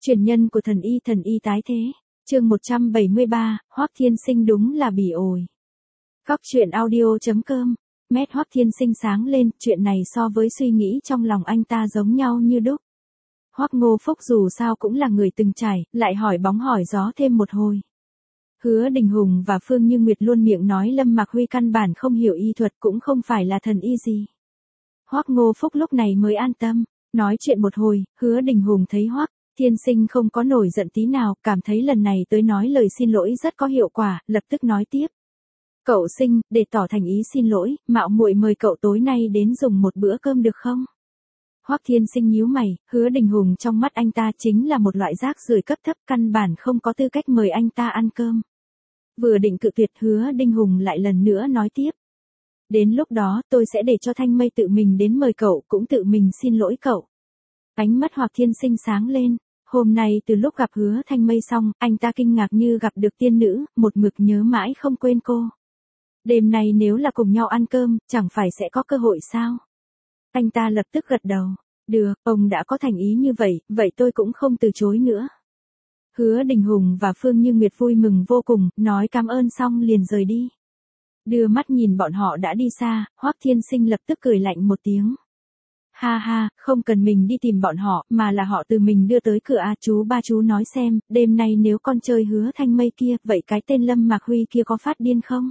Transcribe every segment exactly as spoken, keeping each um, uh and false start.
Truyền nhân của thần y thần y tái thế. Chương một trăm bảy mươi ba, Hoắc Thiên Sinh đúng là bỉ ổi. Góc truyện audio.com. Mét Hoắc Thiên Sinh sáng lên, chuyện này so với suy nghĩ trong lòng anh ta giống nhau như đúc. Hoắc Ngô Phúc dù sao cũng là người từng trải, lại hỏi bóng hỏi gió thêm một hồi. Hứa Đình Hùng và Phương Như Nguyệt luôn miệng nói Lâm Mạc Huy căn bản không hiểu y thuật, cũng không phải là thần y gì. Hoắc Ngô Phúc lúc này mới an tâm. Nói chuyện một hồi, Hứa Đình Hùng thấy Hoắc Thiên Sinh không có nổi giận tí nào, cảm thấy lần này tới nói lời xin lỗi rất có hiệu quả, lập tức nói tiếp. Cậu Sinh, để tỏ thành ý xin lỗi, mạo muội mời cậu tối nay đến dùng một bữa cơm được không? Hoắc Thiên Sinh nhíu mày, Hứa Đình Hùng trong mắt anh ta chính là một loại rác rưởi cấp thấp, căn bản không có tư cách mời anh ta ăn cơm. Vừa định cự tuyệt, Hứa Đình Hùng lại lần nữa nói tiếp. Đến lúc đó tôi sẽ để cho Thanh Mây tự mình đến mời cậu, cũng tự mình xin lỗi cậu. Ánh mắt Hoắc Thiên Sinh sáng lên. Hôm nay từ lúc gặp Hứa Thanh Mây xong, anh ta kinh ngạc như gặp được tiên nữ, một mực nhớ mãi không quên cô. Đêm nay nếu là cùng nhau ăn cơm, chẳng phải sẽ có cơ hội sao? Anh ta lập tức gật đầu. Được, ông đã có thành ý như vậy, vậy tôi cũng không từ chối nữa. Hứa Đình Hùng và Phương Như Nguyệt vui mừng vô cùng, nói cảm ơn xong liền rời đi. Đưa mắt nhìn bọn họ đã đi xa, Hoắc Thiên Sinh lập tức cười lạnh một tiếng. Ha ha, không cần mình đi tìm bọn họ, mà là họ từ mình đưa tới cửa à. Chú ba chú nói xem, đêm nay nếu con chơi Hứa Thanh Mây kia, vậy cái tên Lâm Mạc Huy kia có phát điên không?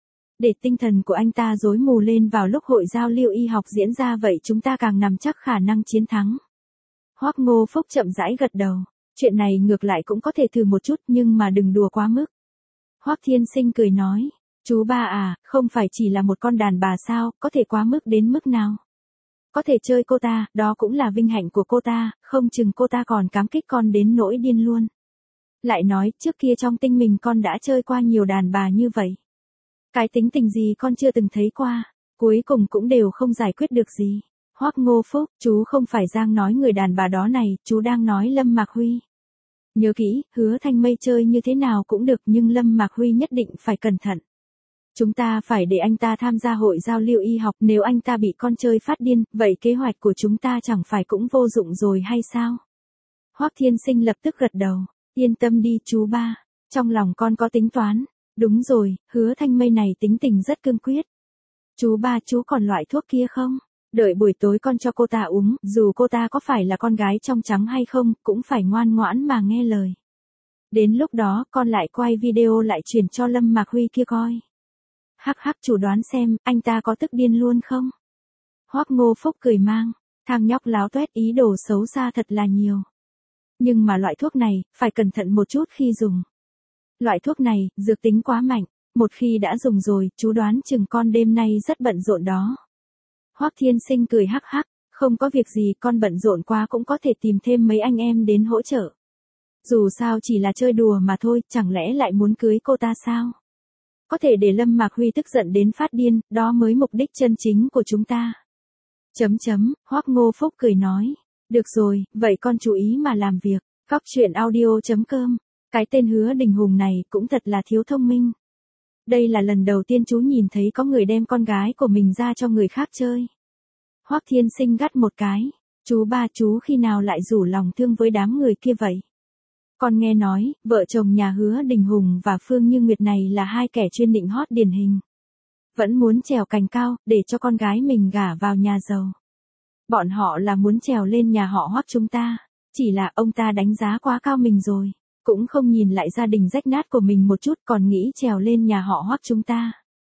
Để tinh thần của anh ta rối mù lên vào lúc hội giao lưu y học diễn ra, vậy chúng ta càng nắm chắc khả năng chiến thắng. Hoắc Ngô Phúc chậm rãi gật đầu. Chuyện này ngược lại cũng có thể thử một chút, nhưng mà đừng đùa quá mức. Hoắc Thiên Sinh cười nói, chú ba à, không phải chỉ là một con đàn bà sao, có thể quá mức đến mức nào? Có thể chơi cô ta, đó cũng là vinh hạnh của cô ta, không chừng cô ta còn cám kích con đến nỗi điên luôn. Lại nói, trước kia trong tinh mình con đã chơi qua nhiều đàn bà như vậy. Cái tính tình gì con chưa từng thấy qua, cuối cùng cũng đều không giải quyết được gì. Hoắc Ngô Phúc, chú không phải đang nói người đàn bà đó này, chú đang nói Lâm Mạc Huy. Nhớ kỹ, Hứa Thanh Mây chơi như thế nào cũng được, nhưng Lâm Mạc Huy nhất định phải cẩn thận. Chúng ta phải để anh ta tham gia hội giao lưu y học, nếu anh ta bị con chơi phát điên, vậy kế hoạch của chúng ta chẳng phải cũng vô dụng rồi hay sao? Hoắc Thiên Sinh lập tức gật đầu, yên tâm đi chú ba, trong lòng con có tính toán. Đúng rồi, Hứa Thanh Mây này tính tình rất cương quyết. Chú ba, chú còn loại thuốc kia không? Đợi buổi tối con cho cô ta uống, dù cô ta có phải là con gái trong trắng hay không, cũng phải ngoan ngoãn mà nghe lời. Đến lúc đó con lại quay video lại truyền cho Lâm Mạc Huy kia coi. Hắc hắc, chủ đoán xem, anh ta có tức điên luôn không? Hoắc Ngô Phúc cười mang, thằng nhóc láo toét ý đồ xấu xa thật là nhiều. Nhưng mà loại thuốc này, phải cẩn thận một chút khi dùng. Loại thuốc này, dược tính quá mạnh, một khi đã dùng rồi, chú đoán chừng con đêm nay rất bận rộn đó. Hoắc Thiên Sinh cười hắc hắc, không có việc gì, con bận rộn quá cũng có thể tìm thêm mấy anh em đến hỗ trợ. Dù sao chỉ là chơi đùa mà thôi, chẳng lẽ lại muốn cưới cô ta sao? Có thể để Lâm Mạc Huy tức giận đến phát điên, đó mới mục đích chân chính của chúng ta. Chấm chấm, Hoắc Ngô Phúc cười nói, được rồi, vậy con chú ý mà làm việc. Góc truyện audio.com. Cái tên Hứa Đình Hùng này cũng thật là thiếu thông minh. Đây là lần đầu tiên chú nhìn thấy có người đem con gái của mình ra cho người khác chơi. Hoắc Thiên Sinh gắt một cái, chú ba, chú khi nào lại rủ lòng thương với đám người kia vậy? Con nghe nói, vợ chồng nhà Hứa Đình Hùng và Phương Như Nguyệt này là hai kẻ chuyên nịnh hót điển hình. Vẫn muốn trèo cành cao, để cho con gái mình gả vào nhà giàu. Bọn họ là muốn trèo lên nhà họ Hoắc chúng ta, chỉ là ông ta đánh giá quá cao mình rồi. Cũng không nhìn lại gia đình rách nát của mình một chút, còn nghĩ trèo lên nhà họ Hoắc chúng ta.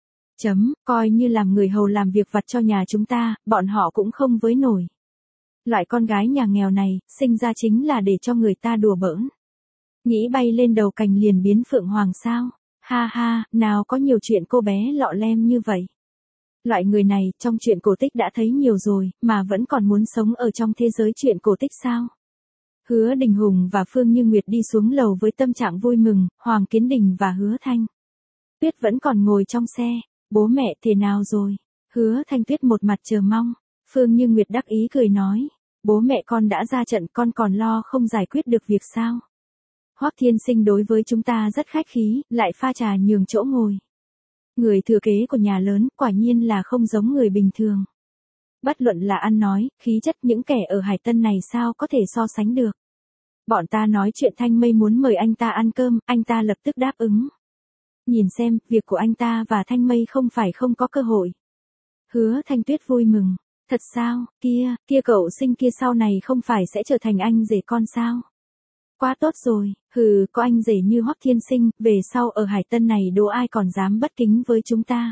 Chấm, coi như làm người hầu làm việc vặt cho nhà chúng ta, bọn họ cũng không với nổi. Loại con gái nhà nghèo này, sinh ra chính là để cho người ta đùa bỡn. Nghĩ bay lên đầu cành liền biến phượng hoàng sao? Ha ha, nào có nhiều chuyện cô bé lọ lem như vậy. Loại người này, trong chuyện cổ tích đã thấy nhiều rồi, mà vẫn còn muốn sống ở trong thế giới chuyện cổ tích sao? Hứa Đình Hùng và Phương Như Nguyệt đi xuống lầu với tâm trạng vui mừng, Hoàng Kiến Đình và Hứa Thanh Tuyết vẫn còn ngồi trong xe. Bố mẹ thế nào rồi? Hứa Thanh Tuyết một mặt chờ mong. Phương Như Nguyệt đắc ý cười nói, bố mẹ con đã ra trận, con còn lo không giải quyết được việc sao? Hoắc Thiên Sinh đối với chúng ta rất khách khí, lại pha trà nhường chỗ ngồi. Người thừa kế của nhà lớn, quả nhiên là không giống người bình thường. Bất luận là ăn nói, khí chất, những kẻ ở Hải Tân này sao có thể so sánh được. Bọn ta nói chuyện Thanh Mây muốn mời anh ta ăn cơm, anh ta lập tức đáp ứng. Nhìn xem, việc của anh ta và Thanh Mây không phải không có cơ hội. Hứa Thanh Tuyết vui mừng. Thật sao, kia, kia cậu sinh kia sau này không phải sẽ trở thành anh rể con sao? Quá tốt rồi, hừ, có anh rể như Hoắc Thiên Sinh, về sau ở Hải Tân này đố ai còn dám bất kính với chúng ta.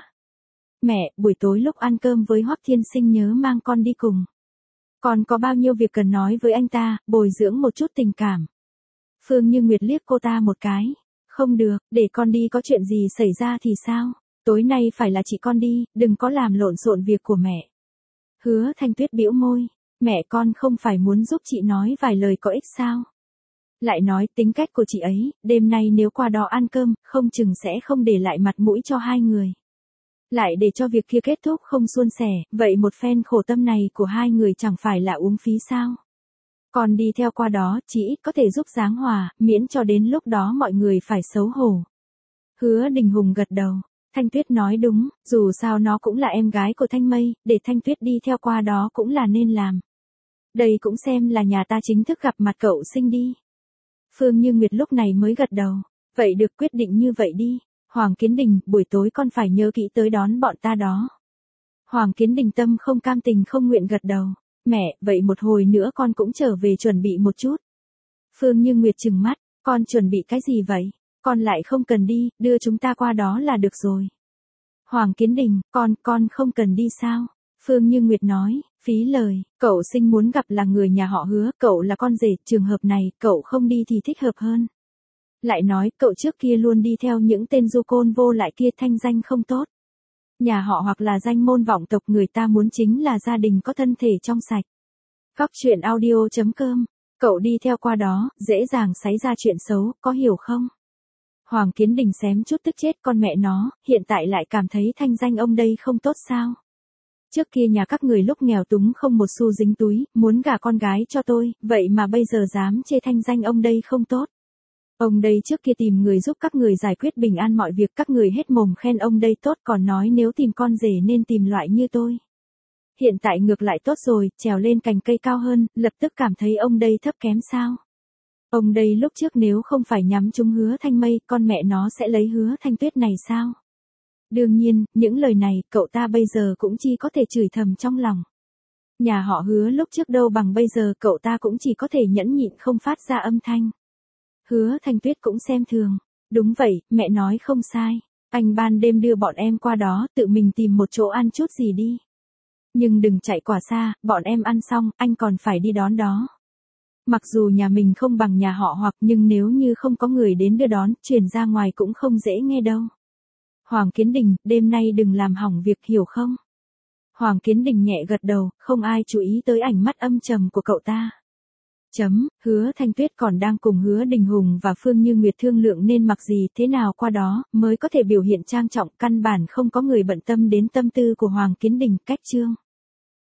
Mẹ, buổi tối lúc ăn cơm với Hoắc Thiên Sinh nhớ mang con đi cùng. Còn có bao nhiêu việc cần nói với anh ta, bồi dưỡng một chút tình cảm. Phương Như Nguyệt liếc cô ta một cái. Không được, để con đi có chuyện gì xảy ra thì sao? Tối nay phải là chị con đi, đừng có làm lộn xộn việc của mẹ. Hứa Thanh Tuyết bĩu môi. Mẹ con không phải muốn giúp chị nói vài lời có ích sao? Lại nói tính cách của chị ấy, đêm nay nếu qua đó ăn cơm, không chừng sẽ không để lại mặt mũi cho hai người. Lại để cho việc kia kết thúc không suôn sẻ, vậy một phen khổ tâm này của hai người chẳng phải là uống phí sao? Còn đi theo qua đó, chỉ ít có thể giúp giáng hòa, miễn cho đến lúc đó mọi người phải xấu hổ. Hứa Đình Hùng gật đầu. Thanh Tuyết nói đúng, dù sao nó cũng là em gái của Thanh Mây, để Thanh Tuyết đi theo qua đó cũng là nên làm. Đây cũng xem là nhà ta chính thức gặp mặt cậu sinh đi. Phương Như Nguyệt lúc này mới gật đầu. Vậy được, quyết định như vậy đi. Hoàng Kiến Đình, buổi tối con phải nhớ kỹ tới đón bọn ta đó. Hoàng Kiến Đình tâm không cam tình không nguyện gật đầu. Mẹ, vậy một hồi nữa con cũng trở về chuẩn bị một chút. Phương Như Nguyệt trừng mắt, con chuẩn bị cái gì vậy? Con lại không cần đi, đưa chúng ta qua đó là được rồi. Hoàng Kiến Đình, con, con không cần đi sao? Phương Như Nguyệt nói, phí lời, cậu sinh muốn gặp là người nhà họ Hứa, cậu là con rể, trường hợp này, cậu không đi thì thích hợp hơn. Lại nói, cậu trước kia luôn đi theo những tên du côn vô lại kia, thanh danh không tốt. Nhà họ hoặc là danh môn vọng tộc, người ta muốn chính là gia đình có thân thể trong sạch. Góc truyện audio chấm com, cậu đi theo qua đó, dễ dàng xảy ra chuyện xấu, có hiểu không? Hoàng Kiến Đình xém chút tức chết con mẹ nó, hiện tại lại cảm thấy thanh danh ông đây không tốt sao? Trước kia nhà các người lúc nghèo túng không một xu dính túi, muốn gả con gái cho tôi, vậy mà bây giờ dám chê thanh danh ông đây không tốt. Ông đây trước kia tìm người giúp các người giải quyết bình an mọi việc, các người hết mồm khen ông đây tốt, còn nói nếu tìm con rể nên tìm loại như tôi. Hiện tại ngược lại tốt rồi, trèo lên cành cây cao hơn, lập tức cảm thấy ông đây thấp kém sao? Ông đây lúc trước nếu không phải nhắm trúng Hứa Thanh Mây, con mẹ nó sẽ lấy Hứa Thanh Tuyết này sao? Đương nhiên, những lời này, cậu ta bây giờ cũng chỉ có thể chửi thầm trong lòng. Nhà họ Hứa lúc trước đâu bằng bây giờ, cậu ta cũng chỉ có thể nhẫn nhịn không phát ra âm thanh. Hứa Thanh Tuyết cũng xem thường. Đúng vậy, mẹ nói không sai. Anh ban đêm đưa bọn em qua đó, tự mình tìm một chỗ ăn chút gì đi. Nhưng đừng chạy quá xa, bọn em ăn xong, anh còn phải đi đón đó. Mặc dù nhà mình không bằng nhà họ hoặc, nhưng nếu như không có người đến đưa đón, truyền ra ngoài cũng không dễ nghe đâu. Hoàng Kiến Đình, đêm nay đừng làm hỏng việc, hiểu không? Hoàng Kiến Đình nhẹ gật đầu, không ai chú ý tới ánh mắt âm trầm của cậu ta. Chấm, Hứa Thanh Tuyết còn đang cùng Hứa Đình Hùng và Phương Như Nguyệt thương lượng nên mặc gì thế nào qua đó, mới có thể biểu hiện trang trọng, căn bản không có người bận tâm đến tâm tư của Hoàng Kiến Đình, cách chương.